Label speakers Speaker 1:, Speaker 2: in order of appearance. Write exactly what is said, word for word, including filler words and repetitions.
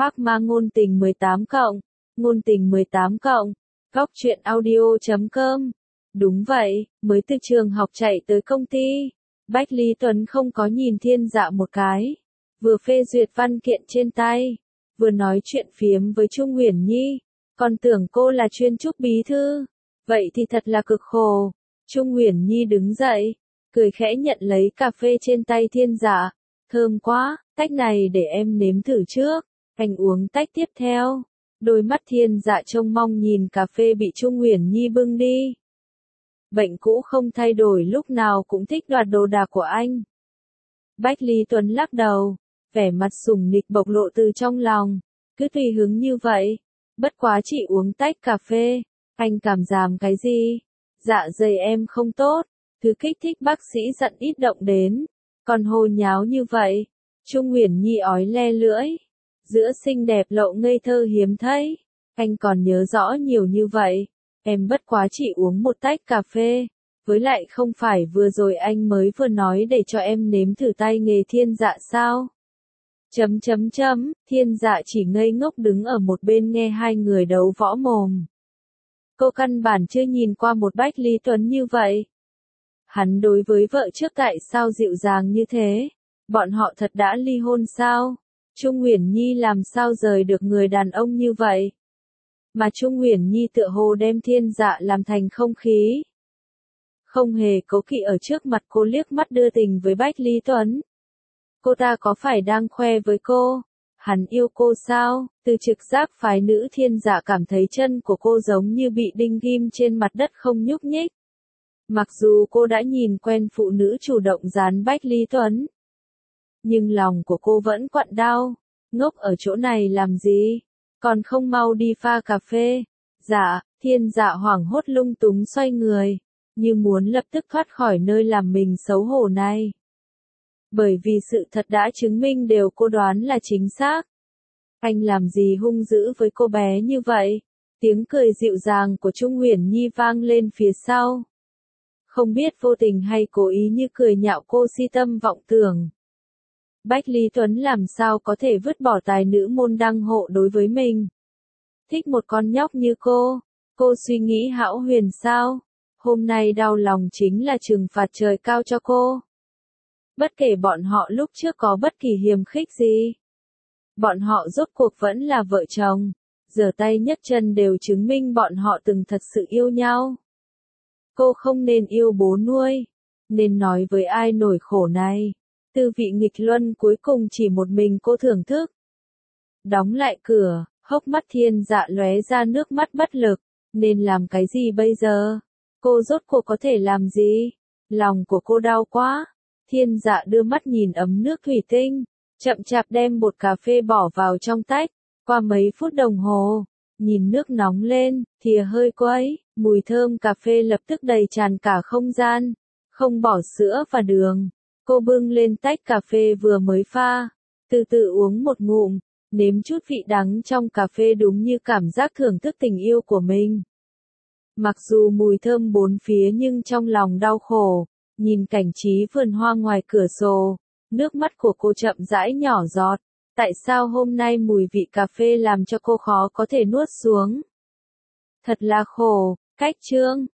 Speaker 1: Phác Ma ngôn tình mười tám cộng, ngôn tình mười tám cộng, góc truyện audio chấm com. Đúng vậy, mới từ trường học chạy tới công ty. Bách Lý Tuấn không có nhìn Thiên Dạ một cái. Vừa phê duyệt văn kiện trên tay, vừa nói chuyện phiếm với Trung Uyển Nhi. Còn tưởng cô là chuyên trúc bí thư. Vậy thì thật là cực khổ. Trung Uyển Nhi đứng dậy, cười khẽ nhận lấy cà phê trên tay Thiên Dạ. Thơm quá, tách này để em nếm thử trước. Anh uống tách tiếp theo. Đôi mắt Thiên Dạ trông mong nhìn cà phê bị Trung Uyển Nhi bưng đi. Bệnh cũ không thay đổi, lúc nào cũng thích đoạt đồ đạc của anh. Bách Lý Tuấn lắc đầu, vẻ mặt sủng nịch bộc lộ từ trong lòng. Cứ tùy hứng như vậy. Bất quá chỉ uống tách cà phê. Anh cảm giảm cái gì? Dạ dày em không tốt. Thứ kích thích bác sĩ dặn ít động đến. Còn hồ nháo như vậy. Trung Uyển Nhi ói le lưỡi. Giữa xinh đẹp lộ ngây thơ hiếm thấy. Anh còn nhớ rõ nhiều như vậy. Em bất quá chỉ uống một tách cà phê. Với lại không phải vừa rồi anh mới vừa nói để cho em nếm thử tay nghề Thiên Dạ sao? Chấm chấm chấm, Thiên Dạ chỉ ngây ngốc đứng ở một bên nghe hai người đấu võ mồm. Cô căn bản chưa nhìn qua một Bách Lý Tuấn như vậy. Hắn đối với vợ trước tại sao dịu dàng như thế? Bọn họ thật đã ly hôn sao? Trung Uyển Nhi làm sao rời được người đàn ông như vậy? Mà Trung Uyển Nhi tựa hồ đem Thiên Dạ làm thành không khí. Không hề cố kỵ ở trước mặt cô liếc mắt đưa tình với Bách Lý Tuấn. Cô ta có phải đang khoe với cô? Hắn yêu cô sao? Từ trực giác phái nữ Thiên Dạ cảm thấy chân của cô giống như bị đinh ghim trên mặt đất không nhúc nhích. Mặc dù cô đã nhìn quen phụ nữ chủ động dán Bách Lý Tuấn. Nhưng lòng của cô vẫn quặn đau. Ngốc ở chỗ này làm gì? Còn không mau đi pha cà phê. Dạ, Thiên Dạ hoảng hốt lung túng xoay người. Như muốn lập tức thoát khỏi nơi làm mình xấu hổ này. Bởi vì sự thật đã chứng minh điều cô đoán là chính xác. Anh làm gì hung dữ với cô bé như vậy? Tiếng cười dịu dàng của Trung Uyển Nhi vang lên phía sau. Không biết vô tình hay cố ý như cười nhạo cô si tâm vọng tưởng. Bách Lý Tuấn làm sao có thể vứt bỏ tài nữ môn đăng hộ đối với mình? Thích một con nhóc như cô, cô suy nghĩ hão huyền sao? Hôm nay đau lòng chính là trừng phạt trời cao cho cô. Bất kể bọn họ lúc trước có bất kỳ hiềm khích gì. Bọn họ rốt cuộc vẫn là vợ chồng. Giở tay nhấc chân đều chứng minh bọn họ từng thật sự yêu nhau. Cô không nên yêu bố nuôi. Nên nói với ai nỗi khổ này. Tư vị nghịch luân cuối cùng chỉ một mình cô thưởng thức. Đóng lại cửa, hốc mắt Thiên Dạ lóe ra nước mắt bất lực. Nên làm cái gì bây giờ? Cô rốt cuộc có thể làm gì? Lòng của cô đau quá. Thiên Dạ đưa mắt nhìn ấm nước thủy tinh. Chậm chạp đem bột cà phê bỏ vào trong tách. Qua mấy phút đồng hồ. Nhìn nước nóng lên, thìa hơi quấy. Mùi thơm cà phê lập tức đầy tràn cả không gian. Không bỏ sữa và đường. Cô bưng lên tách cà phê vừa mới pha. Từ từ uống một ngụm. Nếm chút vị đắng trong cà phê đúng như cảm giác thưởng thức tình yêu của mình. Mặc dù mùi thơm bốn phía nhưng trong lòng đau khổ. Nhìn cảnh trí vườn hoa ngoài cửa sổ. Nước mắt của cô chậm rãi nhỏ giọt. Tại sao hôm nay mùi vị cà phê làm cho cô khó có thể nuốt xuống? Thật là khổ. Cách chương.